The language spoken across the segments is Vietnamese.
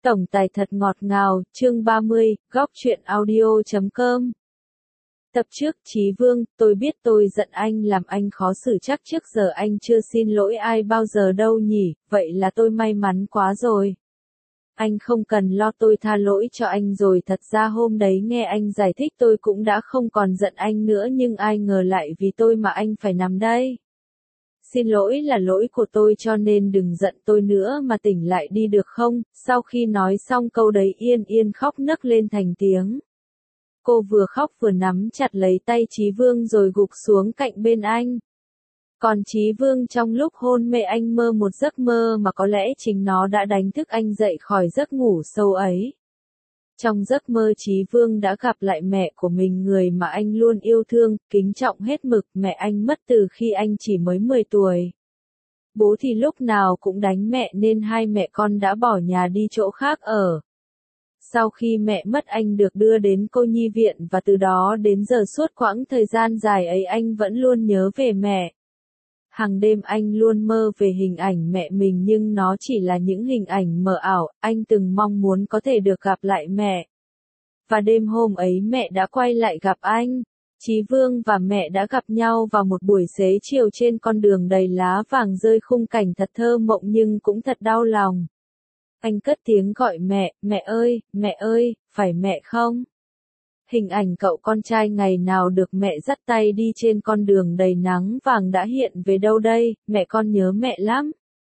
Tổng tài thật ngọt ngào, chương 30, góc truyện audio.com. Tập trước, Chí Vương, tôi biết tôi giận anh làm anh khó xử, chắc trước giờ anh chưa xin lỗi ai bao giờ đâu nhỉ, vậy là tôi may mắn quá rồi. Anh không cần lo, tôi tha lỗi cho anh rồi, thật ra hôm đấy nghe anh giải thích tôi cũng đã không còn giận anh nữa, nhưng ai ngờ lại vì tôi mà anh phải nằm đây. Xin lỗi là lỗi của tôi, cho nên đừng giận tôi nữa mà tỉnh lại đi được không? Sau khi nói xong câu đấy Yên Yên khóc nấc lên thành tiếng. Cô vừa khóc vừa nắm chặt lấy tay Chí Vương rồi gục xuống cạnh bên anh. Còn Chí Vương trong lúc hôn mê anh mơ một giấc mơ mà có lẽ chính nó đã đánh thức anh dậy khỏi giấc ngủ sâu ấy. Trong giấc mơ Chí Vương đã gặp lại mẹ của mình, người mà anh luôn yêu thương, kính trọng hết mực. Mẹ anh mất từ khi anh chỉ mới 10 tuổi. Bố thì lúc nào cũng đánh mẹ nên hai mẹ con đã bỏ nhà đi chỗ khác ở. Sau khi mẹ mất anh được đưa đến cô nhi viện và từ đó đến giờ suốt quãng thời gian dài ấy anh vẫn luôn nhớ về mẹ. Hàng đêm anh luôn mơ về hình ảnh mẹ mình nhưng nó chỉ là những hình ảnh mờ ảo, anh từng mong muốn có thể được gặp lại mẹ. Và đêm hôm ấy mẹ đã quay lại gặp anh. Chí Vương và mẹ đã gặp nhau vào một buổi xế chiều trên con đường đầy lá vàng rơi, khung cảnh thật thơ mộng nhưng cũng thật đau lòng. Anh cất tiếng gọi mẹ ơi, phải mẹ không? Hình ảnh cậu con trai ngày nào được mẹ dắt tay đi trên con đường đầy nắng vàng đã hiện về đâu đây? Mẹ, con nhớ mẹ lắm.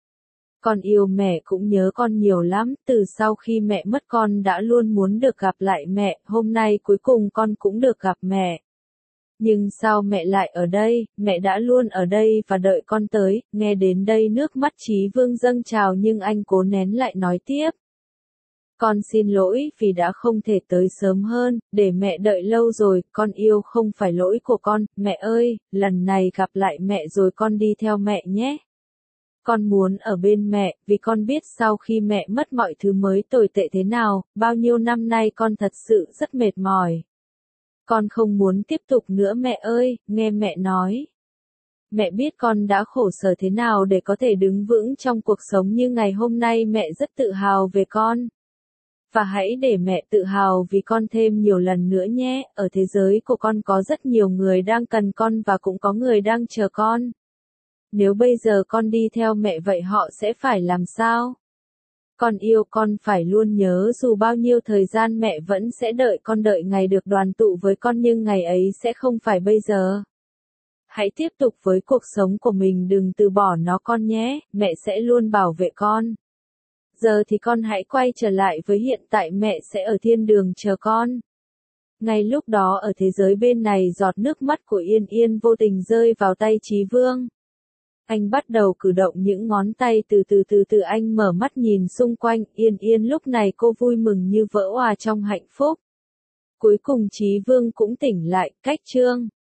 Con yêu mẹ cũng nhớ con nhiều lắm, từ sau khi mẹ mất con đã luôn muốn được gặp lại mẹ, hôm nay cuối cùng con cũng được gặp mẹ. Nhưng sao mẹ lại ở đây? Mẹ đã luôn ở đây và đợi con tới. Nghe đến đây nước mắt Chí Vương dâng trào nhưng anh cố nén lại nói tiếp. Con xin lỗi vì đã không thể tới sớm hơn, để mẹ đợi lâu rồi, con yêu không phải lỗi của con. Mẹ ơi, lần này gặp lại mẹ rồi con đi theo mẹ nhé. Con muốn ở bên mẹ, vì con biết sau khi mẹ mất mọi thứ mới tồi tệ thế nào, bao nhiêu năm nay con thật sự rất mệt mỏi. Con không muốn tiếp tục nữa mẹ ơi, nghe mẹ nói. Mẹ biết con đã khổ sở thế nào để có thể đứng vững trong cuộc sống như ngày hôm nay, mẹ rất tự hào về con. Và hãy để mẹ tự hào vì con thêm nhiều lần nữa nhé, ở thế giới của con có rất nhiều người đang cần con và cũng có người đang chờ con. Nếu bây giờ con đi theo mẹ vậy họ sẽ phải làm sao? Con yêu, con phải luôn nhớ dù bao nhiêu thời gian mẹ vẫn sẽ đợi con, đợi ngày được đoàn tụ với con nhưng ngày ấy sẽ không phải bây giờ. Hãy tiếp tục với cuộc sống của mình, đừng từ bỏ nó con nhé, mẹ sẽ luôn bảo vệ con. Giờ thì con hãy quay trở lại với hiện tại, mẹ sẽ ở thiên đường chờ con. Ngay lúc đó ở thế giới bên này giọt nước mắt của Yên Yên vô tình rơi vào tay Chí Vương. Anh bắt đầu cử động những ngón tay, từ từ anh mở mắt nhìn xung quanh, Yên Yên lúc này cô vui mừng như vỡ òa trong hạnh phúc. Cuối cùng Chí Vương cũng tỉnh lại, cách chương.